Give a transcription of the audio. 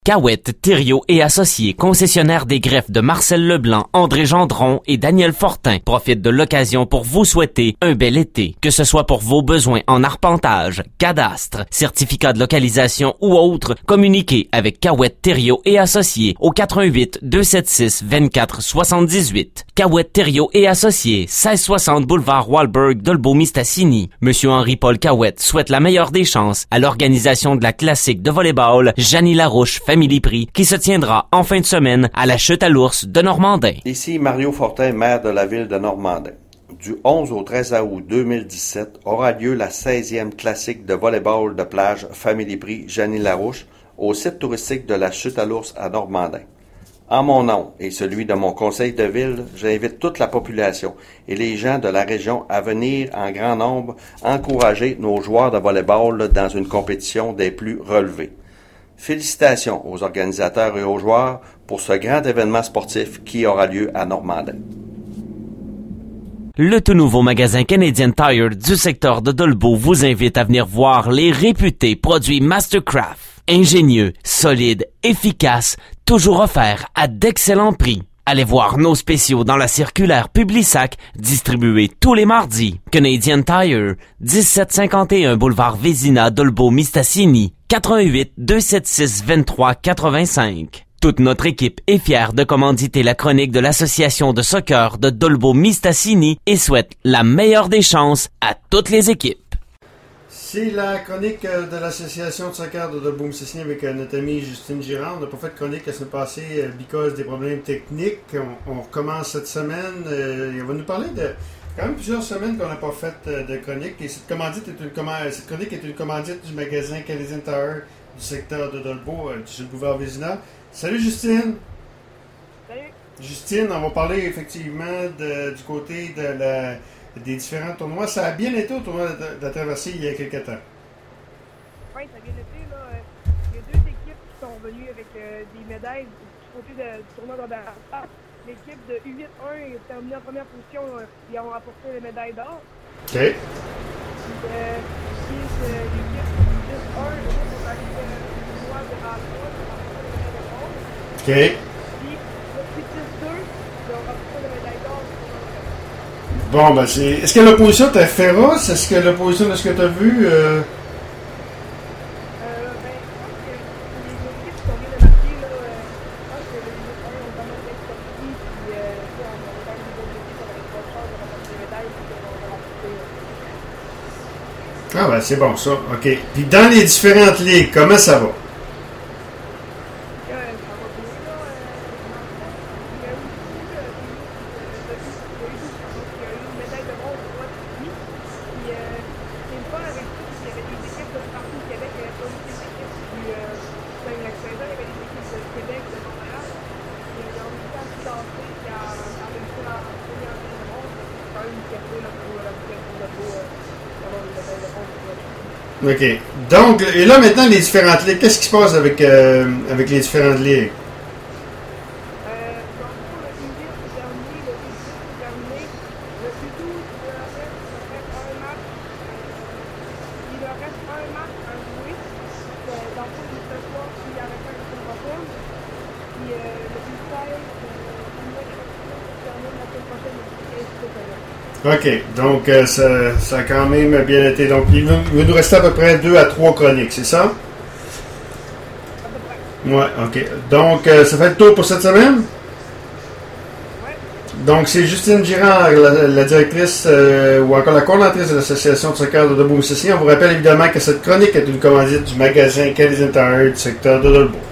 Cahouette, Thériault et Associés, concessionnaire des greffes de Marcel Leblanc, André Gendron et Daniel Fortin, profite de l'occasion pour vous souhaiter un bel été. Que ce soit pour vos besoins en arpentage, cadastre, certificat de localisation ou autre, communiquez avec Cahouette, Thériault et Associés au 88 276 24 78. Cahouette, Thériault et Associés, 1660 boulevard Walberg, Dolbeau-Mistassini. Monsieur Henri-Paul Cahouette souhaite la meilleure des chances à l'organisation de la classique de volleyball Jeannie Larouche Family Prix qui se tiendra en fin de semaine à la Chute à l'Ours de Normandin. Ici Mario Fortin, maire de la ville de Normandin. Du 11 au 13 août 2017 aura lieu la 16e classique de volleyball de plage Family Prix Jeannie Larouche au site touristique de la Chute à l'Ours à Normandin. En mon nom et celui de mon conseil de ville, j'invite toute la population et les gens de la région à venir en grand nombre encourager nos joueurs de volleyball dans une compétition des plus relevées. Félicitations aux organisateurs et aux joueurs pour ce grand événement sportif qui aura lieu à Normandin. Le tout nouveau magasin Canadian Tire du secteur de Dolbeau vous invite à venir voir les réputés produits Mastercraft. Ingénieux, solides, efficaces, toujours offerts à d'excellents prix. Allez voir nos spéciaux dans la circulaire Publisac, distribuée tous les mardis. Canadian Tire, 1751 boulevard Vézina, Dolbeau-Mistassini, 88 276 23 85. Toute notre équipe est fière de commanditer la chronique de l'association de soccer de Dolbeau-Mistassini et souhaite la meilleure des chances à toutes les équipes. C'est la chronique de l'association de soccer de Dolbeau-Mistassini avec notre ami Justine Girard. On n'a pas fait de chronique la semaine passée because des problèmes techniques. On recommence cette semaine. Il va nous parler de quand même plusieurs semaines qu'on n'a pas fait de chronique. Et cette chronique est une commandite du magasin Canadian Tire du secteur de Dolbeau, sur le boulevard Vézina. Salut Justine! Salut! Justine, on va parler effectivement du côté des différents tournois. Ça a bien été au tournoi de la traversée il y a quelques temps. Oui, ça a bien été. Là. Il y a deux équipes qui sont venues avec des médailles du côté du tournoi de la l'équipe de U8-1 est terminée en première position. Ils ont rapporté les médailles d'or. OK. Puis l'équipe U10-1, sont arrivés au tournoi de A3, ils ont rapporté les médailles de bronze. OK. Puis le U10-2, ils ont rapporté les médailles d'or. Bon, ben est-ce que l'opposition était féroce? Est-ce que l'opposition de ce que tu as vu... Ah ben c'est bon ça, ok. Puis dans les différentes ligues, comment ça va? OK. Donc, et là, maintenant, les différentes ligues, qu'est-ce qui se passe avec les différentes ligues? OK. Donc, ça a quand même bien été. Donc, il va nous rester à peu près 2 à 3 chroniques, c'est ça? Ouais, OK. Donc, ça fait le tour pour cette semaine? Donc, c'est Justine Girard, la directrice ou encore la coordinatrice de l'association de soccer de Dolbeau-Mistassini. On vous rappelle évidemment que cette chronique est une commandite du magasin Canadian Tire du secteur de Dolbeau.